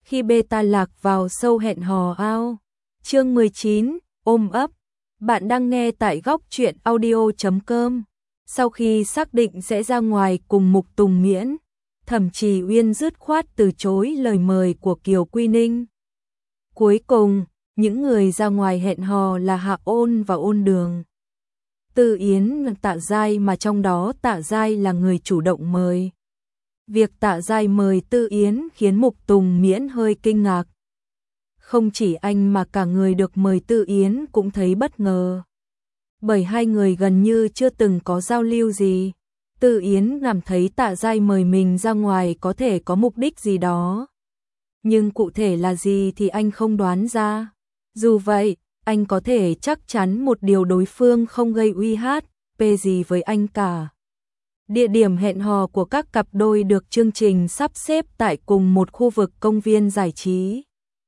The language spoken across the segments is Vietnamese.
khi beta lạc vào sâu hẹn hò ao. Chương 19, ôm ấp. Bạn đang nghe tại góc truyện audio.com. Sau khi xác định sẽ ra ngoài cùng Mục Tùng Miễn, Thẩm Trì Uyên dứt khoát từ chối lời mời của Kiều Quy Ninh. Cuối cùng, những người ra ngoài hẹn hò là Hạ Ôn và Ôn Đường. Tư Yến, Tạ Giai, mà trong đó Tạ Giai là người chủ động mời. Việc Tạ Giai mời Tư Yến khiến Mục Tùng Miễn hơi kinh ngạc. Không chỉ anh mà cả người được mời Tư Yến cũng thấy bất ngờ. Bởi hai người gần như chưa từng có giao lưu gì. Tư Yến cảm thấy Tạ Giai mời mình ra ngoài có thể có mục đích gì đó. Nhưng cụ thể là gì thì anh không đoán ra. Dù vậy, anh có thể chắc chắn một điều, đối phương không gây uy hiếp gì với anh cả. Địa điểm hẹn hò của các cặp đôi được chương trình sắp xếp tại cùng một khu vực công viên giải trí.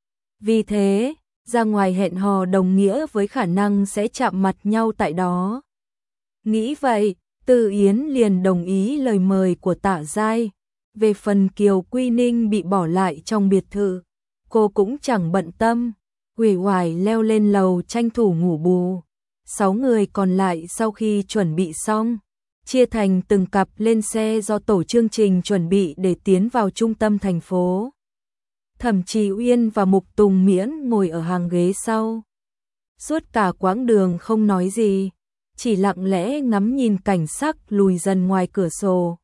Vì thế, ra ngoài hẹn hò đồng nghĩa với khả năng sẽ chạm mặt nhau tại đó. Nghĩ vậy, Tư Yến liền đồng ý lời mời của Tạ Giai. Về phần Kiều Quy Ninh bị bỏ lại trong biệt thự, cô cũng chẳng bận tâm, uể oải leo lên lầu tranh thủ ngủ bù. 6 người còn lại sau khi chuẩn bị xong, chia thành từng cặp lên xe do tổ chương trình chuẩn bị để tiến vào trung tâm thành phố. Thẩm Trì Uyên và Mục Tùng Miễn ngồi ở hàng ghế sau. Suốt cả quãng đường không nói gì, chỉ lặng lẽ ngắm nhìn cảnh sắc lùi dần ngoài cửa sổ.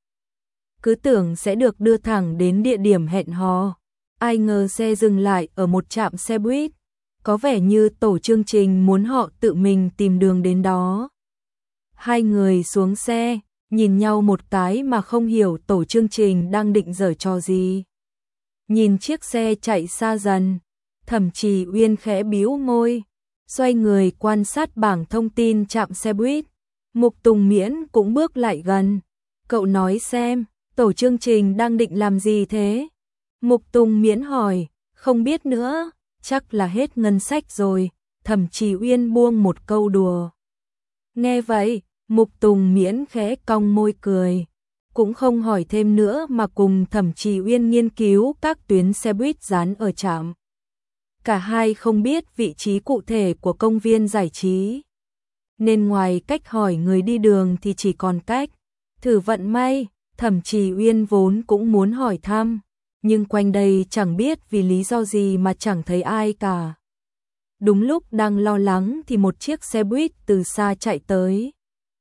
Cứ tưởng sẽ được đưa thẳng đến địa điểm hẹn hò, ai ngờ xe dừng lại ở một trạm xe buýt. Có vẻ như tổ chương trình muốn họ tự mình tìm đường đến đó. Hai người xuống xe, nhìn nhau một cái mà không hiểu tổ chương trình đang định giở trò gì. Nhìn chiếc xe chạy xa dần, Thẩm Trì Uyên khẽ bĩu môi, xoay người quan sát bảng thông tin trạm xe buýt. Mục Tùng Miễn cũng bước lại gần. Cậu nói xem, tổ chương trình đang định làm gì thế? Mục Tùng Miễn hỏi, không biết nữa, chắc là hết ngân sách rồi. Thẩm Trì Uyên buông một câu đùa. Nghe vậy, Mục Tùng Miễn khẽ cong môi cười, cũng không hỏi thêm nữa mà cùng Thẩm Trì Uyên nghiên cứu các tuyến xe buýt dán ở trạm. Cả hai không biết vị trí cụ thể của công viên giải trí, nên ngoài cách hỏi người đi đường thì chỉ còn cách thử vận may. Thẩm Trì Uyên vốn cũng muốn hỏi thăm, nhưng quanh đây chẳng biết vì lý do gì mà chẳng thấy ai cả. Đúng lúc đang lo lắng thì một chiếc xe buýt từ xa chạy tới.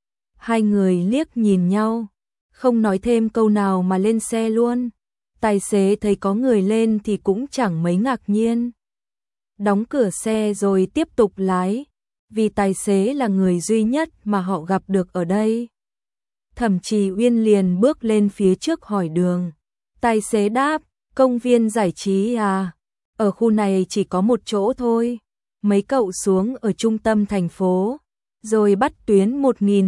Hai người liếc nhìn nhau, không nói thêm câu nào mà lên xe luôn. Tài xế thấy có người lên thì cũng chẳng mấy ngạc nhiên, đóng cửa xe rồi tiếp tục lái, vì tài xế là người duy nhất mà họ gặp được ở đây. Thẩm Trì Uyên liền bước lên phía trước hỏi đường. Tài xế đáp, công viên giải trí à? Ở khu này chỉ có một chỗ thôi. Mấy cậu xuống ở trung tâm thành phố, rồi bắt tuyến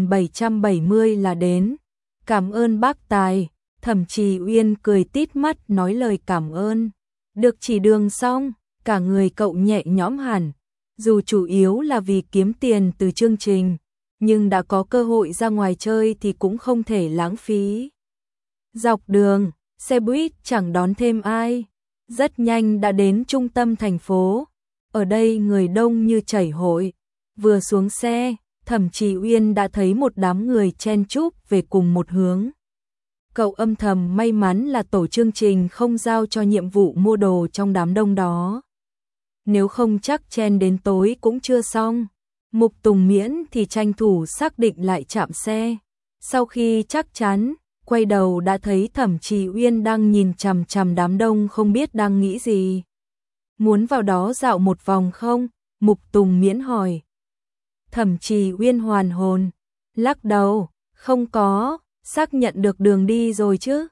1770 là đến. Cảm ơn bác Tài. Thẩm Trì Uyên cười tít mắt nói lời cảm ơn. Được chỉ đường xong, cả người cậu nhẹ nhõm hẳn. Dù chủ yếu là vì kiếm tiền từ chương trình, nhưng đã có cơ hội ra ngoài chơi thì cũng không thể lãng phí. Dọc đường, xe buýt chẳng đón thêm ai. Rất nhanh đã đến trung tâm thành phố. Ở đây người đông như chảy hội. Vừa xuống xe, Thẩm Trì Uyên đã thấy một đám người chen chúc về cùng một hướng. Cậu âm thầm may mắn là tổ chương trình không giao cho nhiệm vụ mua đồ trong đám đông đó. Nếu không chắc chen đến tối cũng chưa xong. Mục Tùng Miễn thì tranh thủ xác định lại trạm xe. Sau khi chắc chắn, quay đầu đã thấy Thẩm Trì Uyên đang nhìn chằm chằm đám đông không biết đang nghĩ gì. Muốn vào đó dạo một vòng không? Mục Tùng Miễn hỏi. Thẩm Trì Uyên hoàn hồn, lắc đầu, không có, xác nhận được đường đi rồi chứ?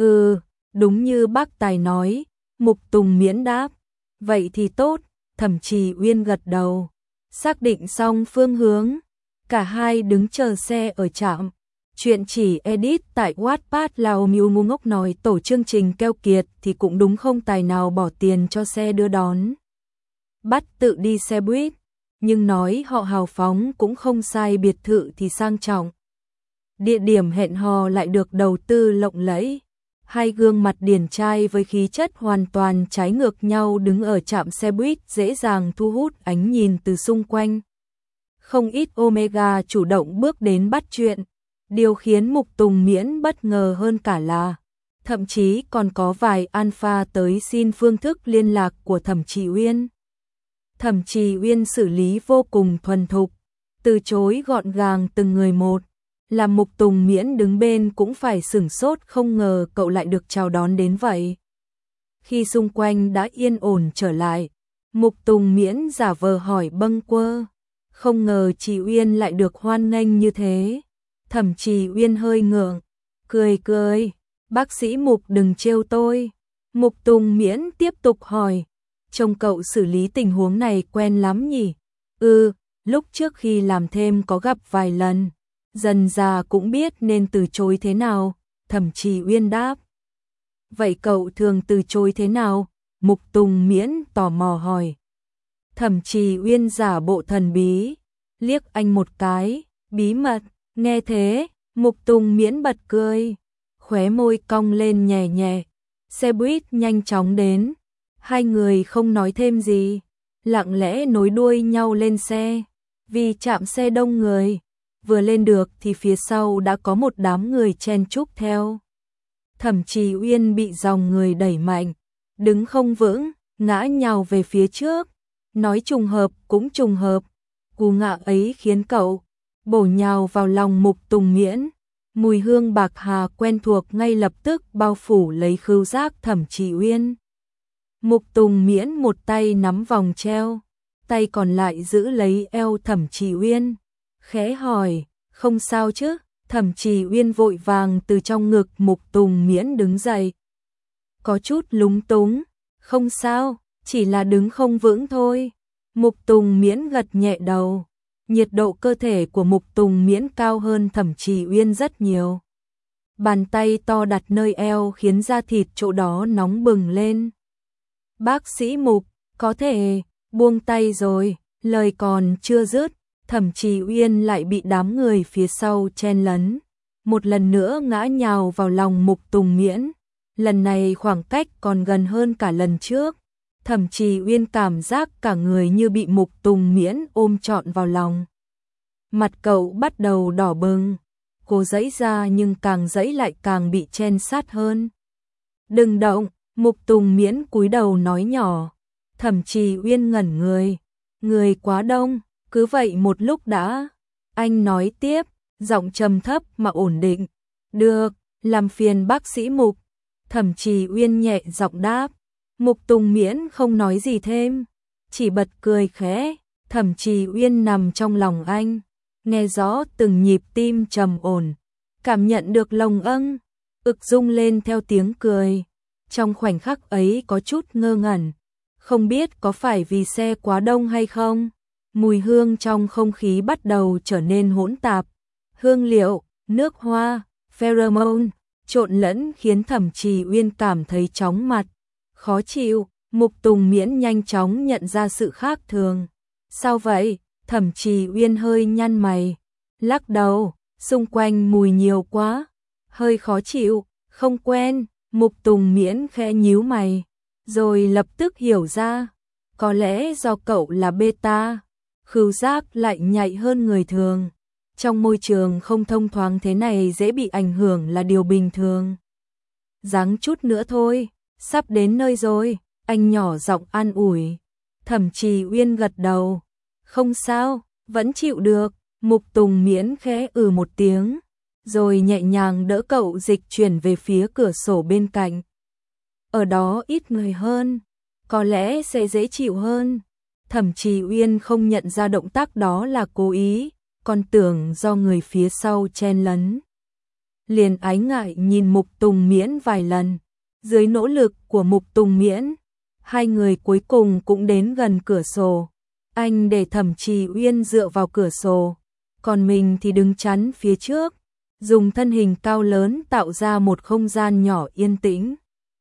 Đúng như bác Tài nói. Mục Tùng Miễn đáp. Vậy thì tốt. Thẩm Trì Uyên gật đầu. Xác định xong phương hướng, cả hai đứng chờ xe ở trạm. Chuyện chỉ edit tại Wattpad là Miu ngu ngốc nói tổ chương trình keo kiệt thì cũng đúng, không tài nào bỏ tiền cho xe đưa đón. Bắt tự đi xe buýt, nhưng nói họ hào phóng cũng không sai, biệt thự thì sang trọng. Địa điểm hẹn hò lại được đầu tư lộng lẫy. Hai gương mặt điển trai với khí chất hoàn toàn trái ngược nhau đứng ở trạm xe buýt dễ dàng thu hút ánh nhìn từ xung quanh. Không ít Omega chủ động bước đến bắt chuyện, điều khiến Mục Tùng Miễn bất ngờ hơn cả là thậm chí còn có vài alpha tới xin phương thức liên lạc của Thẩm Trì Uyên. Thẩm Trì Uyên xử lý vô cùng thuần thục, từ chối gọn gàng từng người một, làm Mục Tùng Miễn đứng bên cũng phải sửng sốt không ngờ cậu lại được chào đón đến vậy. Khi xung quanh đã yên ổn trở lại, Mục Tùng Miễn giả vờ hỏi bâng quơ, không ngờ chị Uyên lại được hoan nghênh như thế. Thẩm Trì Uyên hơi ngượng, cười cười, bác sĩ Mục đừng trêu tôi. Mục Tùng Miễn tiếp tục hỏi, trông cậu xử lý tình huống này quen lắm nhỉ? Lúc trước khi làm thêm có gặp vài lần, dần già cũng biết nên từ chối thế nào. Thẩm Trì Uyên đáp. Vậy cậu thường từ chối thế nào? Mục Tùng Miễn tò mò hỏi. Thẩm Trì Uyên giả bộ thần bí, liếc anh một cái, bí mật. Nghe thế, Mục Tùng Miễn bật cười, khóe môi cong lên nhẹ nhẹ. Xe buýt nhanh chóng đến, hai người không nói thêm gì, lặng lẽ nối đuôi nhau lên xe. Vì trạm xe đông người, vừa lên được thì phía sau đã có một đám người chen chúc theo. Thẩm Trì Uyên bị dòng người đẩy mạnh, đứng không vững, ngã nhào về phía trước. Nói trùng hợp cũng trùng hợp, cú ngã ấy khiến cậu bổ nhào vào lòng Mục Tùng Miễn. Mùi hương bạc hà quen thuộc ngay lập tức bao phủ lấy khứu giác Thẩm Trì Uyên. Mục Tùng Miễn một tay nắm vòng treo, tay còn lại giữ lấy eo Thẩm Trì Uyên, khẽ hỏi, không sao chứ? Thẩm Trì Uyên vội vàng từ trong ngực Mục Tùng Miễn đứng dậy. Có chút lúng túng, không sao, chỉ là đứng không vững thôi. Mục Tùng Miễn gật nhẹ đầu. Nhiệt độ cơ thể của Mục Tùng Miễn cao hơn Thẩm Trì Uyên rất nhiều. Bàn tay to đặt nơi eo khiến da thịt chỗ đó nóng bừng lên. Bác sĩ Mục, có thể buông tay rồi. Lời còn chưa dứt, Thẩm Trì Uyên lại bị đám người phía sau chen lấn, một lần nữa ngã nhào vào lòng Mục Tùng Miễn. Lần này khoảng cách còn gần hơn cả lần trước. Thẩm Trì Uyên cảm giác cả người như bị Mục Tùng Miễn ôm trọn vào lòng. Mặt cậu bắt đầu đỏ bừng, cố giãy ra nhưng càng giãy lại càng bị chen sát hơn. Đừng động, Mục Tùng Miễn cúi đầu nói nhỏ. Thẩm Trì Uyên ngẩn người quá đông, cứ vậy một lúc đã. Anh nói tiếp, giọng trầm thấp mà ổn định. Được, làm phiền bác sĩ Mục. Thẩm Trì Uyên nhẹ giọng đáp. Mục Tùng Miễn không nói gì thêm, chỉ bật cười khẽ. Thẩm Trì Uyên nằm trong lòng anh, nghe rõ từng nhịp tim trầm ổn, cảm nhận được lồng ực rung lên theo tiếng cười. Trong khoảnh khắc ấy có chút ngơ ngẩn, không biết có phải vì xe quá đông hay không. Mùi hương trong không khí bắt đầu trở nên hỗn tạp, hương liệu, nước hoa, pheromone trộn lẫn khiến Thẩm Trì Uyên cảm thấy chóng mặt, khó chịu. Mục Tùng Miễn nhanh chóng nhận ra sự khác thường. Sao vậy? Thẩm Trì Uyên hơi nhăn mày, lắc đầu, xung quanh mùi nhiều quá, hơi khó chịu, không quen. Mục Tùng Miễn khẽ nhíu mày, rồi lập tức hiểu ra, có lẽ do cậu là beta, khứu giác lại nhạy hơn người thường. Trong môi trường không thông thoáng thế này dễ bị ảnh hưởng là điều bình thường. Ráng chút nữa thôi, sắp đến nơi rồi, anh nhỏ giọng an ủi. Thẩm Trì Uyên gật đầu, không sao, vẫn chịu được. Mục Tùng Miễn khẽ một tiếng, rồi nhẹ nhàng đỡ cậu dịch chuyển về phía cửa sổ bên cạnh. Ở đó ít người hơn, có lẽ sẽ dễ chịu hơn. Thẩm Trì Uyên không nhận ra động tác đó là cố ý, còn tưởng do người phía sau chen lấn. Liền ái ngại nhìn Mục Tùng Miễn vài lần. Dưới nỗ lực của Mục Tùng Miễn, hai người cuối cùng cũng đến gần cửa sổ. Anh để Thẩm Trì Uyên dựa vào cửa sổ, còn mình thì đứng chắn phía trước, dùng thân hình cao lớn tạo ra một không gian nhỏ yên tĩnh.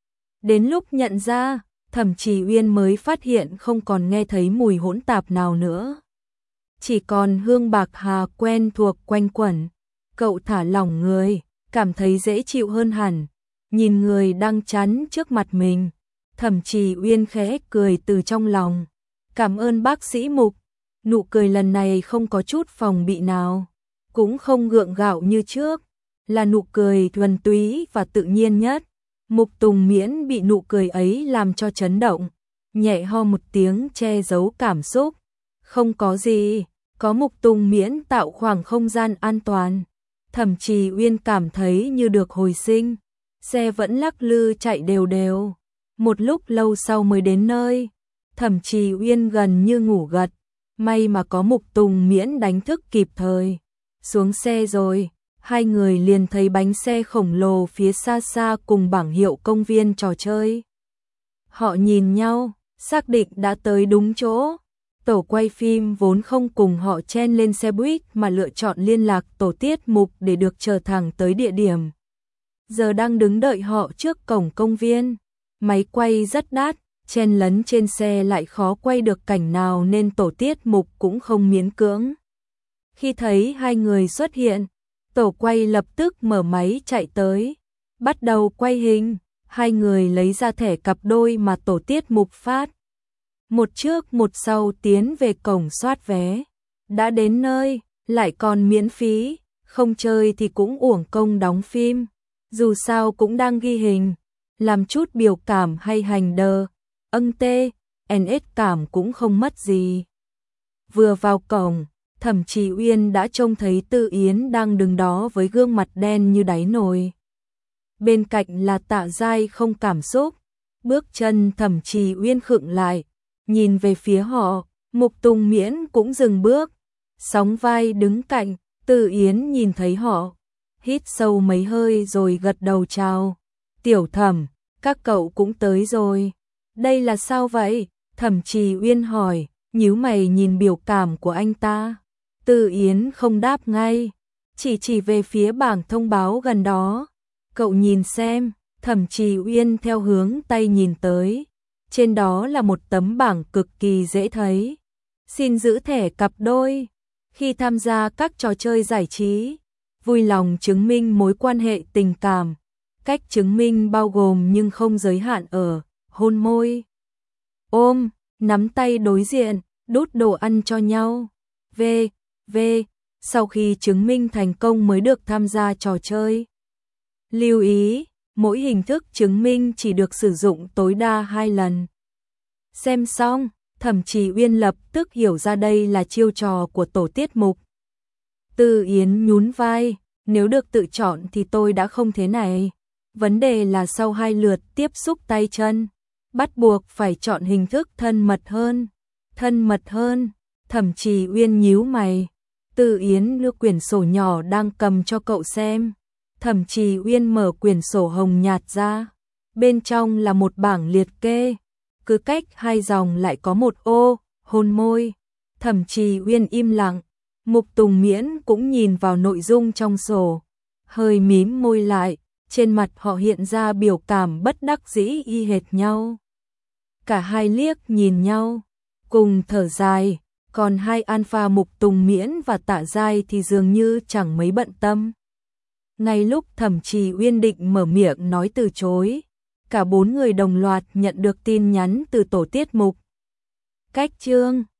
Đến lúc nhận ra, Thẩm Trì Uyên mới phát hiện không còn nghe thấy mùi hỗn tạp nào nữa. Chỉ còn hương bạc hà quen thuộc quanh quẩn. Cậu thả lỏng người, cảm thấy dễ chịu hơn hẳn. nhìn người đang chắn trước mặt mình. Thẩm Trì Uyên khẽ cười từ trong lòng. Cảm ơn bác sĩ Mục. Nụ cười lần này không có chút phòng bị nào, cũng không gượng gạo như trước, là nụ cười thuần túy và tự nhiên nhất. Mục Tùng Miễn bị nụ cười ấy làm cho chấn động, nhẹ ho một tiếng che giấu cảm xúc. Không có gì, có Mục Tùng Miễn tạo khoảng không gian an toàn. Thẩm Trì Uyên cảm thấy như được hồi sinh, xe vẫn lắc lư chạy đều đều. Một lúc lâu sau mới đến nơi, Thẩm Trì Uyên gần như ngủ gật, may mà có Mục Tùng Miễn đánh thức kịp thời. Xuống xe rồi, hai người liền thấy bánh xe khổng lồ phía xa xa cùng bảng hiệu công viên trò chơi. Họ nhìn nhau, xác định đã tới đúng chỗ. Tổ quay phim vốn không cùng họ chen lên xe buýt mà lựa chọn liên lạc tổ tiết mục để được chờ thẳng tới địa điểm. Giờ đang đứng đợi họ trước cổng công viên. Máy quay rất đắt, chen lấn trên xe lại khó quay được cảnh nào nên tổ tiết mục cũng không miễn cưỡng. Khi thấy hai người xuất hiện, tổ quay lập tức mở máy chạy tới, bắt đầu quay hình. Hai người lấy ra thẻ cặp đôi mà tổ tiết mục phát. Một trước một sau tiến về cổng soát vé. Đã đến nơi, lại còn miễn phí, không chơi thì cũng uổng công đóng phim. Dù sao cũng đang ghi hình, làm chút biểu cảm hay hành đờ, NS cảm cũng không mất gì. Vừa vào cổng, Thẩm Trì Uyên đã trông thấy Tư Yến đang đứng đó với gương mặt đen như đáy nồi. Bên cạnh là Tạ Giai không cảm xúc. Bước chân Thẩm Trì Uyên khựng lại, nhìn về phía họ. Mục Tùng Miễn cũng dừng bước, sóng vai đứng cạnh. Tư Yến nhìn thấy họ, hít sâu mấy hơi rồi gật đầu chào. Tiểu Thẩm, các cậu cũng tới rồi. Đây là sao vậy? Thẩm Trì Uyên hỏi, nhíu mày nhìn biểu cảm của anh ta. Tư Yến không đáp ngay, chỉ về phía bảng thông báo gần đó. Cậu nhìn xem. Thẩm Trì Uyên theo hướng tay nhìn tới. Trên đó là một tấm bảng cực kỳ dễ thấy. Xin giữ thẻ cặp đôi khi tham gia các trò chơi giải trí. Vui lòng chứng minh mối quan hệ tình cảm. Cách chứng minh bao gồm nhưng không giới hạn ở hôn môi, ôm, nắm tay đối diện, đút đồ ăn cho nhau. V. Sau khi chứng minh thành công mới được tham gia trò chơi. Lưu ý, mỗi hình thức chứng minh chỉ được sử dụng tối đa 2 lần. Xem xong, Thẩm Trì Uyên lập tức hiểu ra đây là chiêu trò của tổ tiết mục. Tư Yến nhún vai, nếu được tự chọn thì tôi đã không thế này. Vấn đề là sau 2 lượt tiếp xúc tay chân, bắt buộc phải chọn hình thức thân mật hơn. Thân mật hơn, Thẩm Trì Uyên nhíu mày. Tư Yến đưa quyển sổ nhỏ đang cầm cho cậu xem. Thẩm Trì Uyên mở quyển sổ hồng nhạt ra. Bên trong là một bảng liệt kê. Cứ cách 2 dòng lại có một ô, hôn môi. Thẩm Trì Uyên im lặng. Mục Tùng Miễn cũng nhìn vào nội dung trong sổ. Hơi mím môi lại. Trên mặt họ hiện ra biểu cảm bất đắc dĩ y hệt nhau. Cả hai liếc nhìn nhau, cùng thở dài. Còn hai alpha Mục Tùng Miễn và Tạ Giai thì dường như chẳng mấy bận tâm. Ngay lúc Thẩm Trì Uyên định mở miệng nói từ chối, cả 4 người đồng loạt nhận được tin nhắn từ tổ tiết mục. Cách chương